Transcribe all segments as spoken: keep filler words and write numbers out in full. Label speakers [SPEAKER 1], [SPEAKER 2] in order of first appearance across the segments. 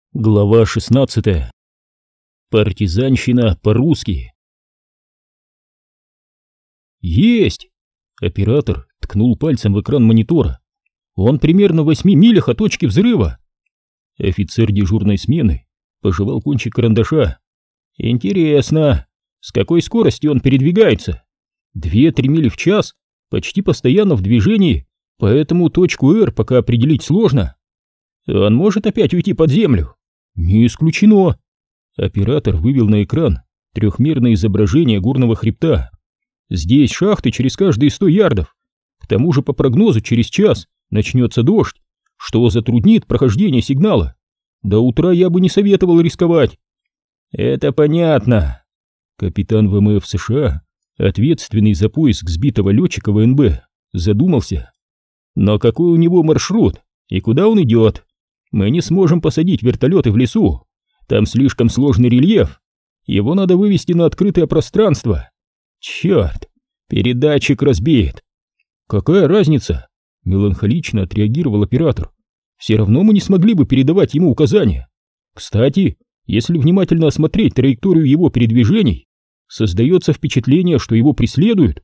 [SPEAKER 1] Глава шестнадцатая. Партизанщина по-русски. Есть! Оператор ткнул пальцем в экран монитора. Он примерно в восьми милях от точки взрыва. Офицер дежурной смены пожевал кончик карандаша. Интересно, с какой скоростью он передвигается? Две-три мили в час, почти постоянно в движении, поэтому точку R пока определить сложно. Он может опять уйти под землю? Не исключено. Оператор вывел на экран трехмерное изображение горного хребта. Здесь шахты через каждые сто ярдов. К тому же по прогнозу через час начнется дождь, что затруднит прохождение сигнала. До утра я бы не советовал рисковать. Это понятно. Капитан ВМФ США, ответственный за поиск сбитого летчика ВНБ, задумался. Но какой у него маршрут и куда он идет? Мы не сможем посадить вертолеты в лесу, там слишком сложный рельеф, его надо вывести на открытое пространство. Черт, передатчик разбит. Какая разница? Меланхолично отреагировал оператор. Все равно мы не смогли бы передавать ему указания. Кстати, если внимательно осмотреть траекторию его передвижений, создается впечатление, что его преследуют.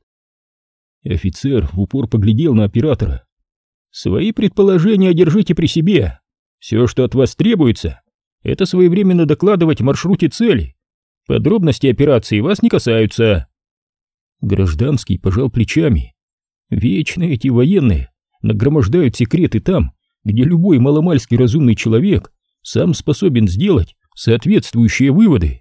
[SPEAKER 1] Офицер в упор поглядел на оператора. Свои предположения держите при себе. Все, что от вас требуется, это своевременно докладывать о маршруте цели. Подробности операции вас не касаются. Гражданский пожал плечами. Вечно эти военные нагромождают секреты там, где любой маломальски разумный человек сам способен сделать соответствующие выводы.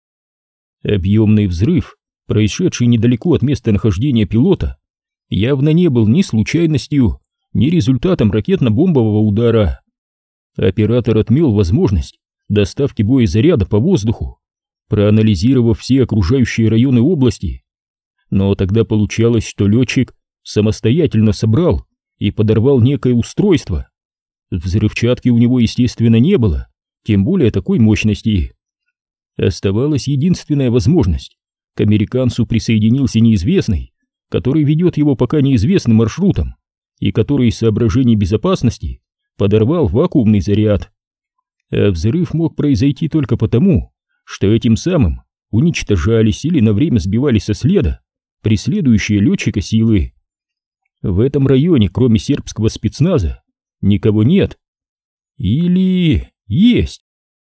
[SPEAKER 1] Объемный взрыв, происшедший недалеко от места нахождения пилота, явно не был ни случайностью, ни результатом ракетно-бомбового удара. Оператор отмел возможность доставки боезаряда по воздуху, проанализировав все окружающие районы области. Но тогда получалось, что летчик самостоятельно собрал и подорвал некое устройство. Взрывчатки у него, естественно, не было, тем более такой мощности. Оставалась единственная возможность. К американцу присоединился неизвестный, который ведет его пока неизвестным маршрутом, и который из соображений безопасности подорвал вакуумный заряд. А взрыв мог произойти только потому, что этим самым уничтожались или на время сбивались со следа преследующие летчика силы. В этом районе, кроме сербского спецназа, никого нет. Или есть.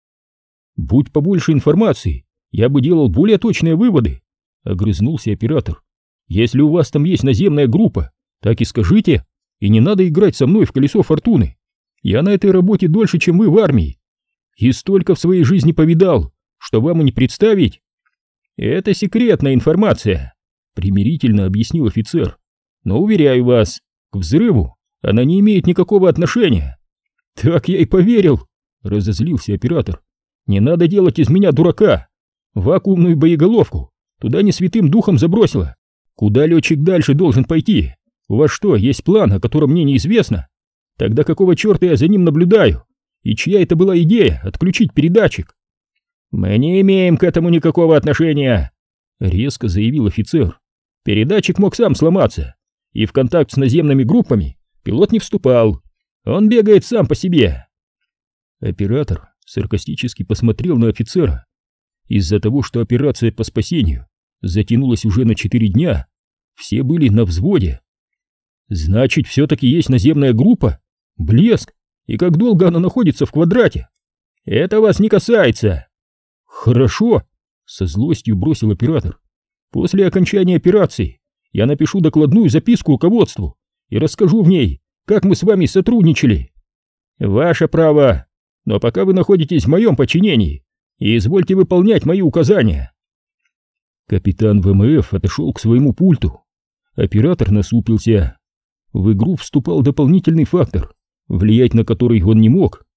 [SPEAKER 1] Будь побольше информации, я бы делал более точные выводы, огрызнулся оператор. Если у вас там есть наземная группа, так и скажите, и не надо играть со мной в колесо фортуны. Я на этой работе дольше, чем вы в армии, и столько в своей жизни повидал, что вам и не представить. Это секретная информация, примирительно объяснил офицер. Но уверяю вас, к взрыву она не имеет никакого отношения. Так я и поверил, разозлился оператор. Не надо делать из меня дурака. Вакуумную боеголовку туда не святым духом забросило. Куда летчик дальше должен пойти? У вас что, есть план, о котором мне неизвестно? Тогда какого черта я за ним наблюдаю? И чья это была идея отключить передатчик? Мы не имеем к этому никакого отношения, резко заявил офицер. Передатчик мог сам сломаться, и в контакт с наземными группами пилот не вступал. Он бегает сам по себе. Оператор саркастически посмотрел на офицера. Из-за того, что операция по спасению затянулась уже на четыре дня, все были на взводе. Значит, все-таки есть наземная группа? Блеск! И как долго она находится в квадрате? Это вас не касается. Хорошо, со злостью бросил оператор. После окончания операции я напишу докладную записку руководству и расскажу в ней, как мы с вами сотрудничали. Ваше право, но пока вы находитесь в моем подчинении, и извольте выполнять мои указания. Капитан ВМФ отошел к своему пульту. Оператор насупился. В игру вступал дополнительный фактор, влиять на который он не мог.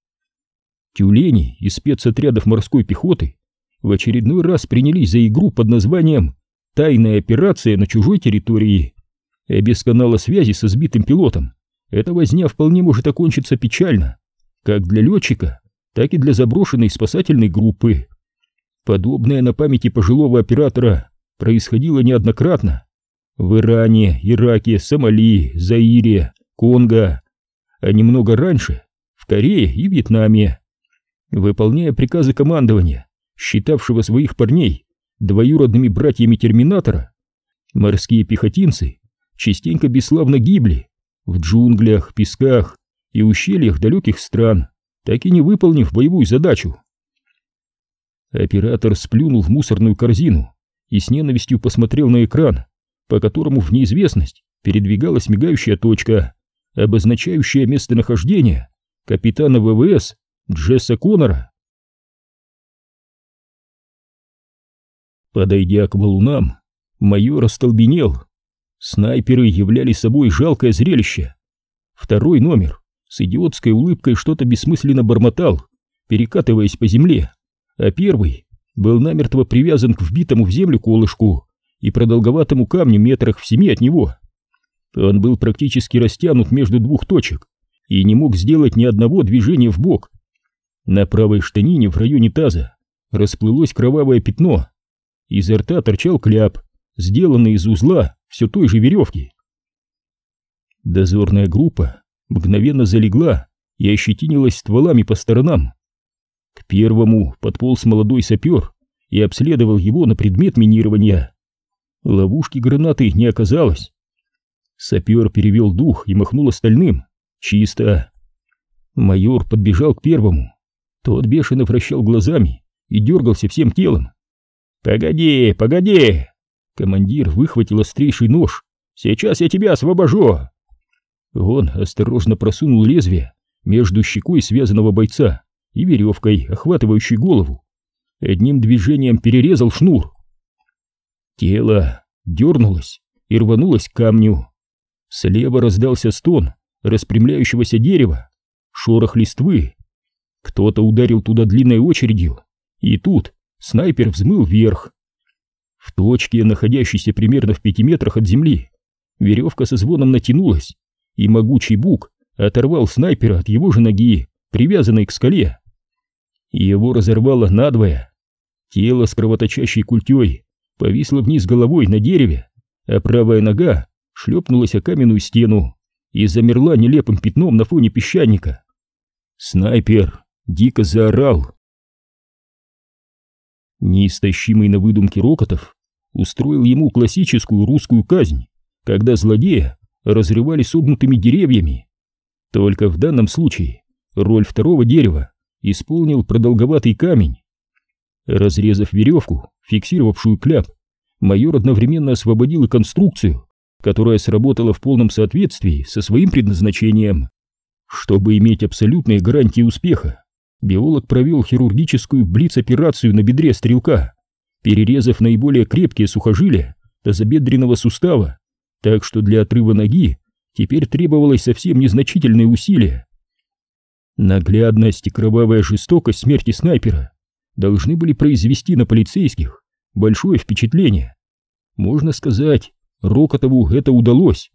[SPEAKER 1] Тюлени из спецотрядов морской пехоты в очередной раз принялись за игру под названием «Тайная операция на чужой территории». И без канала связи со сбитым пилотом эта возня вполне может окончиться печально, как для летчика, так и для заброшенной спасательной группы. Подобное на памяти пожилого оператора происходило неоднократно. В Иране, Ираке, Сомали, Заире, Конго, а немного раньше в Корее и Вьетнаме. Выполняя приказы командования, считавшего своих парней двоюродными братьями Терминатора, морские пехотинцы частенько бесславно гибли в джунглях, песках и ущельях далеких стран, так и не выполнив боевую задачу. Оператор сплюнул в мусорную корзину и с ненавистью посмотрел на экран, по которому в неизвестность передвигалась мигающая точка, обозначающая местонахождение капитана ВВС Джесса Коннора. Подойдя к валунам, майор остолбенел. Снайперы являли собой жалкое зрелище. Второй номер с идиотской улыбкой что-то бессмысленно бормотал, перекатываясь по земле, а первый был намертво привязан к вбитому в землю колышку и продолговатому камню метрах в семи от него. Он был практически растянут между двух точек и не мог сделать ни одного движения вбок. На правой штанине в районе таза расплылось кровавое пятно. Изо рта торчал кляп, сделанный из узла все той же веревки. Дозорная группа мгновенно залегла и ощетинилась стволами по сторонам. К первому подполз молодой сапер и обследовал его на предмет минирования. Ловушки гранаты не оказалось. Сапер перевел дух и махнул остальным. Чисто. Майор подбежал к первому. Тот бешено вращал глазами и дергался всем телом. «Погоди, погоди!» Командир выхватил острейший нож. «Сейчас я тебя освобожу!» Он осторожно просунул лезвие между щекой связанного бойца и веревкой, охватывающей голову. Одним движением перерезал шнур. Тело дернулось и рванулось к камню. Слева раздался стон распрямляющегося дерева, шорох листвы. Кто-то ударил туда длинной очередью, и тут снайпер взмыл вверх. В точке, находящейся примерно в пяти метрах от земли, веревка со звоном натянулась, и могучий бук оторвал снайпера от его же ноги, привязанной к скале. Его разорвало надвое. Тело с кровоточащей культей повисло вниз головой на дереве, а правая нога шлепнулась о каменную стену и замерла нелепым пятном на фоне песчаника. Снайпер дико заорал. Неистощимый на выдумке Рокотов устроил ему классическую русскую казнь, когда злодея разрывали согнутыми деревьями. Только в данном случае роль второго дерева исполнил продолговатый камень. Разрезав веревку, фиксировавшую кляп, майор одновременно освободил и конструкцию, которая сработала в полном соответствии со своим предназначением. Чтобы иметь абсолютные гарантии успеха, биолог провел хирургическую блиц-операцию на бедре стрелка, перерезав наиболее крепкие сухожилия тазобедренного сустава, так что для отрыва ноги теперь требовалось совсем незначительные усилия. Наглядность и кровавая жестокость смерти снайпера должны были произвести на полицейских большое впечатление. Можно сказать, Рокотову это удалось.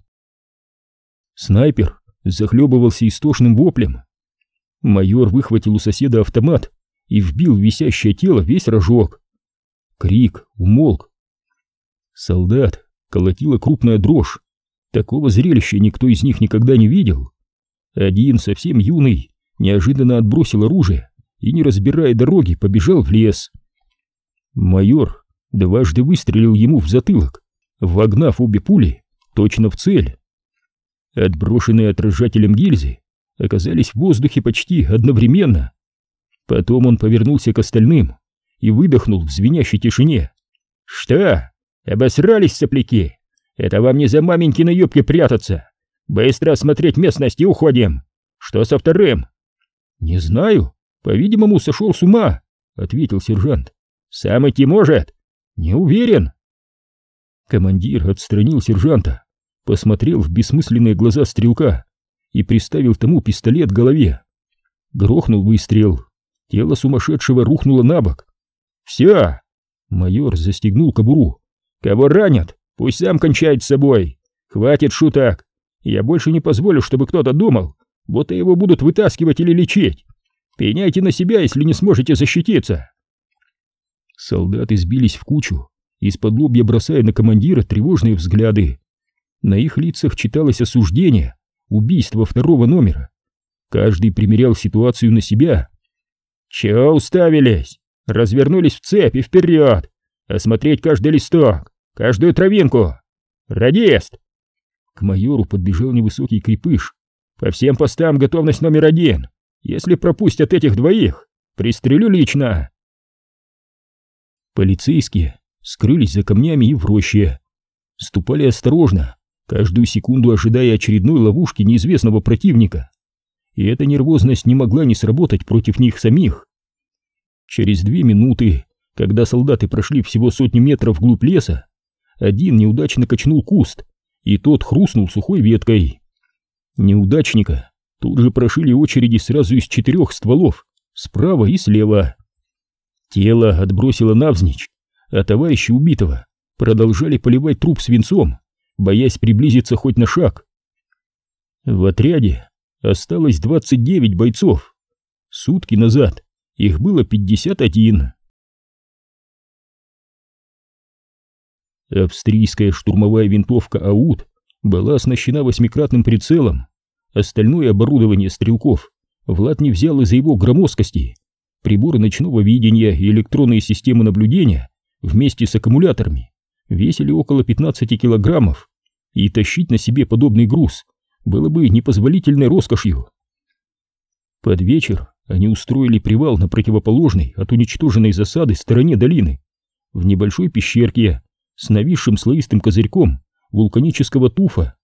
[SPEAKER 1] Снайпер захлебывался истошным воплем. Майор выхватил у соседа автомат и вбил в висящее тело весь рожок. Крик умолк. Солдат колотила крупная дрожь. Такого зрелища никто из них никогда не видел. Один, совсем юный, неожиданно отбросил оружие и, не разбирая дороги, побежал в лес. Майор дважды выстрелил ему в затылок, вогнав обе пули точно в цель. Отброшенные отражателем гильзы оказались в воздухе почти одновременно. Потом он повернулся к остальным и выдохнул в звенящей тишине. «Что? Обосрались, сопляки? Это вам не за маменькиной юбки прятаться! Быстро осмотреть местность и уходим! Что со вторым?» «Не знаю, по-видимому, сошел с ума», — ответил сержант. «Сам идти может?» «Не уверен». Командир отстранил сержанта, посмотрел в бессмысленные глаза стрелка и приставил тому пистолет к голове. Грохнул выстрел. Тело сумасшедшего рухнуло на бок. «Все!» Майор застегнул кобуру. «Кого ранят, пусть сам кончает с собой. Хватит шуток. Я больше не позволю, чтобы кто-то думал, будто его будут вытаскивать или лечить. Пеняйте на себя, если не сможете защититься». Солдаты сбились в кучу, из-под лобья бросая на командира тревожные взгляды. На их лицах читалось осуждение, убийство второго номера. Каждый примерял ситуацию на себя. Чё уставились? Развернулись в цепь и вперед! Осмотреть каждый листок, каждую травинку! Радист!» К майору подбежал невысокий крепыш. «По всем постам готовность номер один! Если пропустят этих двоих, пристрелю лично!» Полицейские скрылись за камнями и в роще. Ступали осторожно, каждую секунду ожидая очередной ловушки неизвестного противника. И эта нервозность не могла не сработать против них самих. Через две минуты, когда солдаты прошли всего сотню метров вглубь леса, один неудачно качнул куст, и тот хрустнул сухой веткой. Неудачника тут же прошили очереди сразу из четырех стволов, справа и слева. Тело отбросило навзничь, а товарищи убитого продолжали поливать труп свинцом, боясь приблизиться хоть на шаг. В отряде осталось двадцать девять бойцов. Сутки назад их было пятьдесят один. Австрийская штурмовая винтовка АУД была оснащена восьмикратным прицелом. Остальное оборудование стрелков Влад не взял из-за его громоздкости. Приборы ночного видения и электронные системы наблюдения вместе с аккумуляторами весили около пятнадцати килограммов, и тащить на себе подобный груз было бы непозволительной роскошью. Под вечер они устроили привал на противоположной от уничтоженной засады стороне долины, в небольшой пещерке с нависшим слоистым козырьком вулканического туфа.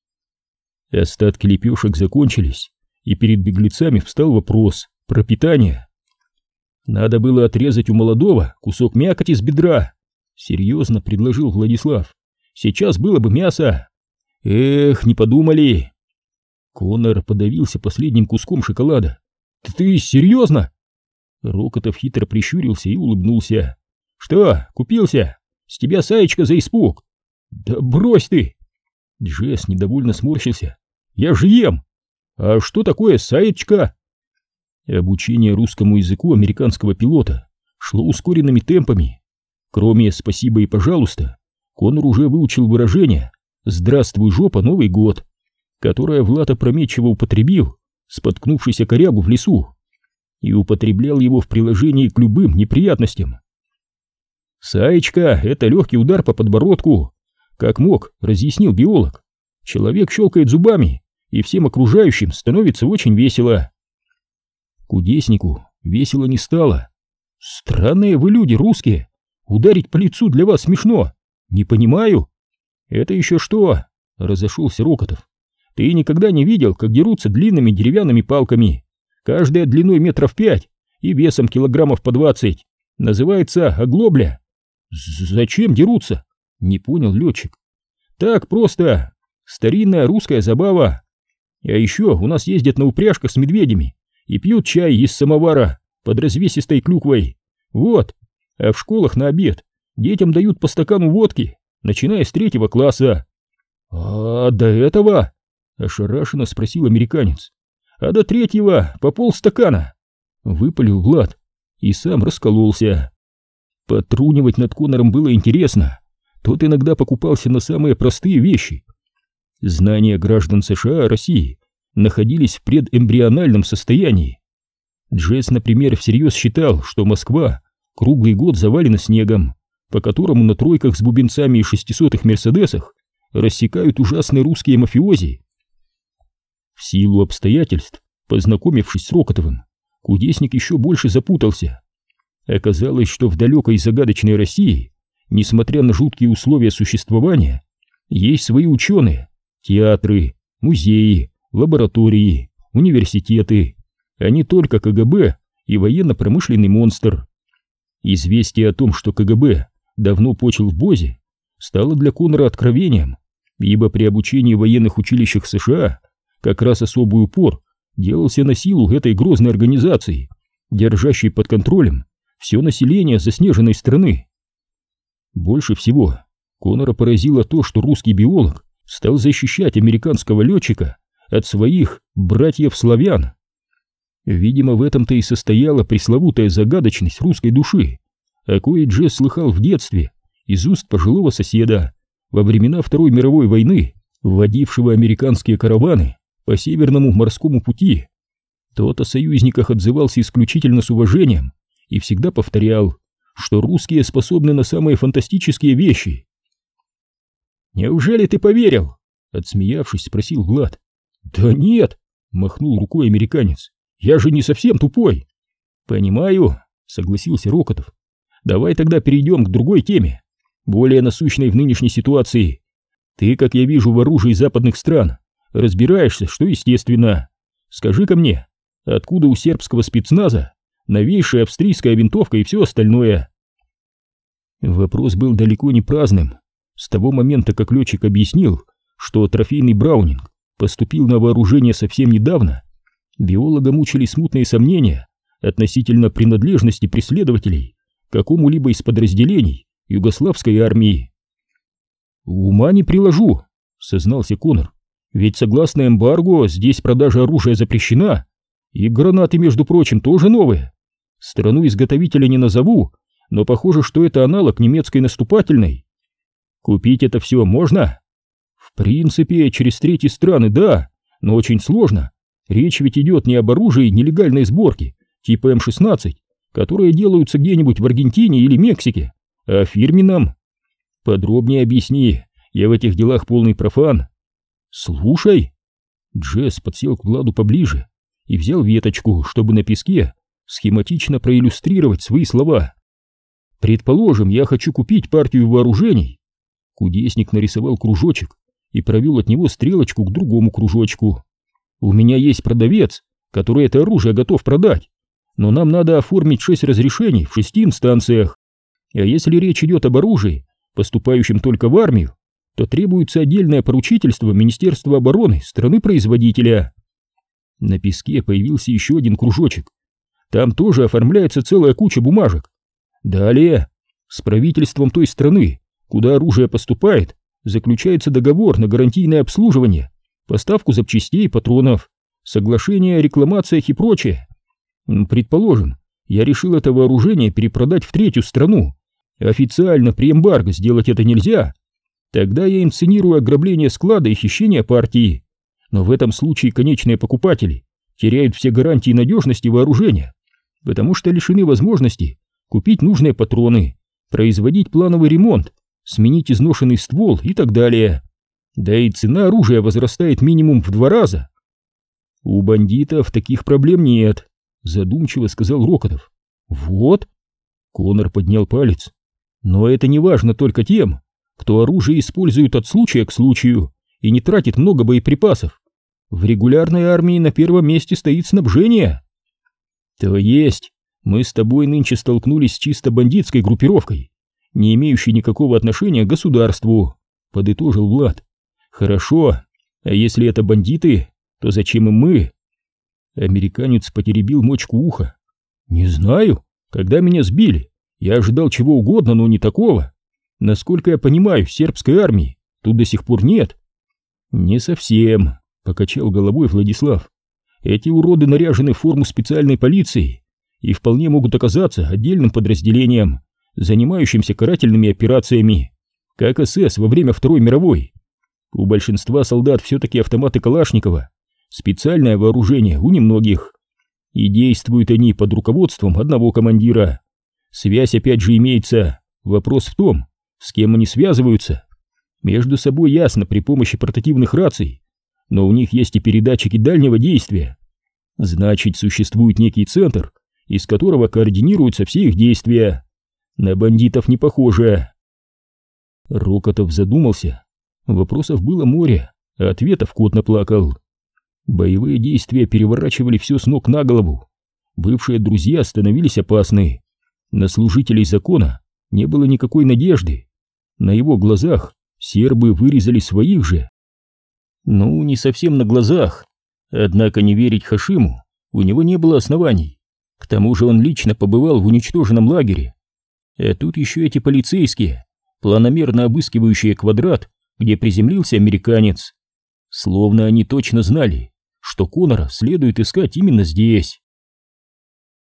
[SPEAKER 1] Остатки лепешек закончились, и перед беглецами встал вопрос про питание. «Надо было отрезать у молодого кусок мякоти с бедра», — серьезно предложил Владислав. «Сейчас было бы мясо». «Эх, не подумали». Коннор подавился последним куском шоколада. «Ты, ты серьезно?» Рокотов хитро прищурился и улыбнулся. «Что, купился? С тебя саечка за испуг!» «Да брось ты!» Джесс недовольно сморщился. «Я же ем! А что такое саечка?» Обучение русскому языку американского пилота шло ускоренными темпами. Кроме «спасибо» и «пожалуйста», Коннор уже выучил выражение «Здравствуй, жопа, Новый год», которое Влад опрометчиво употребил, споткнувшись о корягу в лесу, и употреблял его в приложении к любым неприятностям. «Саечка — это легкий удар по подбородку», как мог, разъяснил биолог. Человек щелкает зубами, и всем окружающим становится очень весело. Кудеснику весело не стало. «Странные вы люди, русские. Ударить по лицу для вас смешно. Не понимаю». «Это еще что?» — разошелся Рокотов. «Ты никогда не видел, как дерутся длинными деревянными палками, каждая длиной метров пять и весом килограммов по двадцать. Называется оглобля». «Зачем дерутся?» — не понял летчик. «Так просто. Старинная русская забава. А еще у нас ездят на упряжках с медведями и пьют чай из самовара под развесистой клюквой. Вот. А в школах на обед детям дают по стакану водки, начиная с третьего класса». «А до этого?» — ошарашенно спросил американец. «А до третьего по полстакана», — выпалил Влад и сам раскололся. Потрунивать над Коннором было интересно. Тот иногда покупался на самые простые вещи. Знания граждан США о России находились в предэмбриональном состоянии. Джесс, например, всерьез считал, что Москва круглый год завалена снегом, по которому на тройках с бубенцами и шестисотых мерседесах рассекают ужасные русские мафиози. В силу обстоятельств, познакомившись с Рокотовым, Кудесник еще больше запутался. Оказалось, что в далекой загадочной России, несмотря на жуткие условия существования, есть свои ученые, театры, музеи, лаборатории, университеты, а не только КГБ и военно-промышленный монстр. Известие о том, что КГБ давно почил в Бозе, стало для Коннора откровением, ибо при обучении в военных училищах США как раз особый упор делался на силу этой грозной организации, держащей под контролем все население заснеженной страны. Больше всего Коннора поразило то, что русский биолог стал защищать американского летчика от своих братьев-славян. Видимо, в этом-то и состояла пресловутая загадочность русской души, о коей Джесс слыхал в детстве из уст пожилого соседа во времена Второй мировой войны, вводившего американские караваны по Северному морскому пути. Тот о союзниках отзывался исключительно с уважением и всегда повторял, что русские способны на самые фантастические вещи. «Неужели ты поверил?» — отсмеявшись, спросил Влад. «Да нет!» — махнул рукой американец. «Я же не совсем тупой!» «Понимаю», — согласился Рокотов. «Давай тогда перейдем к другой теме, более насущной в нынешней ситуации. Ты, как я вижу, в оружии западных стран разбираешься, что естественно. Скажи-ка мне, откуда у сербского спецназа новейшая австрийская винтовка и все остальное?» Вопрос был далеко не праздным. С того момента, как летчик объяснил, что трофейный Браунинг поступил на вооружение совсем недавно, биолога мучили смутные сомнения относительно принадлежности преследователей к какому-либо из подразделений югославской армии. «Ума не приложу», — сознался Коннор, «ведь согласно эмбарго здесь продажа оружия запрещена, и гранаты, между прочим, тоже новые. Страну-изготовителя не назову, но похоже, что это аналог немецкой наступательной. Купить это все можно? В принципе, через третьи страны, да, но очень сложно. Речь ведь идет не об оружии нелегальной сборки, типа эм шестнадцать, которые делаются где-нибудь в Аргентине или Мексике, а о фирменном. Подробнее объясни, я в этих делах полный профан». «Слушай». Джесс подсел к Владу поближе и взял веточку, чтобы на песке схематично проиллюстрировать свои слова. «Предположим, я хочу купить партию вооружений». Кудесник нарисовал кружочек и провел от него стрелочку к другому кружочку. «У меня есть продавец, который это оружие готов продать, но нам надо оформить шесть разрешений в шести инстанциях. А если речь идет об оружии, поступающем только в армию, то требуется отдельное поручительство Министерства обороны страны-производителя». На песке появился еще один кружочек. Там тоже оформляется целая куча бумажек. Далее, с правительством той страны, куда оружие поступает, заключается договор на гарантийное обслуживание, поставку запчастей и патронов, соглашение о рекламациях и прочее. Предположим, я решил это вооружение перепродать в третью страну. Официально при эмбарго сделать это нельзя. Тогда я инсценирую ограбление склада и хищение партии. Но в этом случае конечные покупатели теряют все гарантии надежности вооружения, потому что лишены возможности купить нужные патроны, производить плановый ремонт, сменить изношенный ствол и так далее. Да и цена оружия возрастает минимум в два раза. «У бандитов таких проблем нет», — задумчиво сказал Рокотов. «Вот», — Коннор поднял палец, «но это не важно только тем, кто оружие использует от случая к случаю и не тратит много боеприпасов. В регулярной армии на первом месте стоит снабжение». «То есть мы с тобой нынче столкнулись с чисто бандитской группировкой, не имеющей никакого отношения к государству», — подытожил Влад. «Хорошо, а если это бандиты, то зачем им мы?» Американец потеребил мочку уха. «Не знаю, когда меня сбили, я ожидал чего угодно, но не такого. Насколько я понимаю, сербской армии тут до сих пор нет». «Не совсем», — покачал головой Владислав. «Эти уроды наряжены в форму специальной полиции и вполне могут оказаться отдельным подразделением, занимающимся карательными операциями, как эс эс во время Второй мировой. У большинства солдат все-таки автоматы Калашникова, специальное вооружение у немногих. И действуют они под руководством одного командира. Связь опять же имеется. Вопрос в том, с кем они связываются. Между собой ясно при помощи портативных раций, но у них есть и передатчики дальнего действия. Значит, существует некий центр, из которого координируются все их действия. На бандитов не похоже». Рокотов задумался. Вопросов было море, а ответов кот наплакал. Боевые действия переворачивали все с ног на голову. Бывшие друзья становились опасны. На служителей закона не было никакой надежды. На его глазах сербы вырезали своих же. Ну, не совсем на глазах. Однако не верить Хашиму у него не было оснований. К тому же он лично побывал в уничтоженном лагере. А тут еще эти полицейские, планомерно обыскивающие квадрат, где приземлился американец. Словно они точно знали, что Коннора следует искать именно здесь.